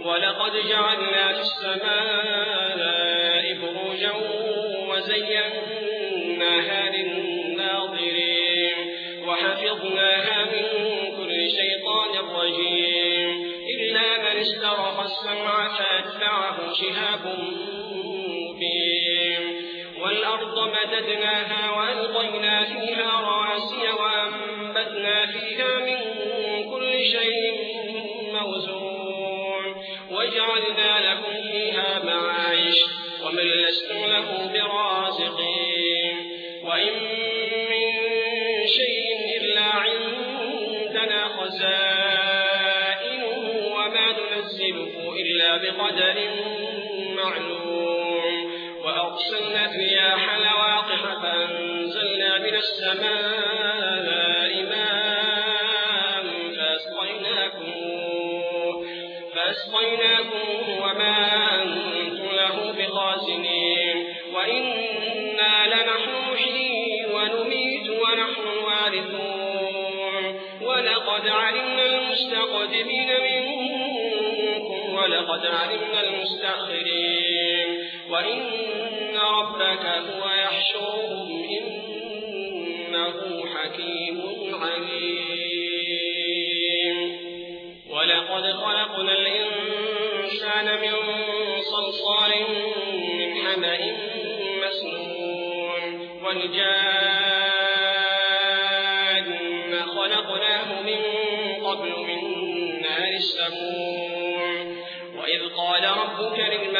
ولقد جعلنا في السماء بروجا وزيناها للناظرين وحفظناها من كل شيطان رجيم إلا من استرق السمع فأتبعه شهاب مبين والأرض مددناها وألقينا فيها رواسي وأنبتنا فيها من كل شيء موزون وجعلنا لكم فيها معايش ومن لستم له برازقين وإن من شيء إلا عندنا خزائنه وما ننزله إلا بقدر معلوم وأرسلنا الرياح لواقح فأنزلنا من السماء ماء فأسقيناكم وما أنتم له بخازنين وإنا لنحن نحيي ونميت ونحن الوارثون ولقد علمنا المستقدمين منكم ولقد علمنا المستأخرين وإن ربك هو يحشرهم إنه حكيم عليم ولقد خلقنا الإنسان من صلصال من حمأ مسنون والجان خلقناه من قبل من نار السموم وإذ قال ربك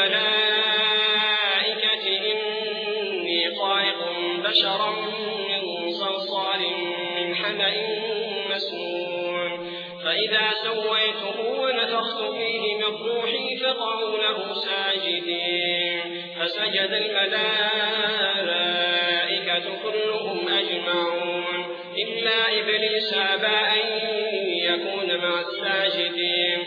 للملائكة إني خالق بشرا من صلصال من حمأ مسنون فإذا سويته ونفخت فيه من روحي فقعوا له ساجدين فسجد الملائكة كلهم أجمعون إلا إبليس أبى أن يكون مع الساجدين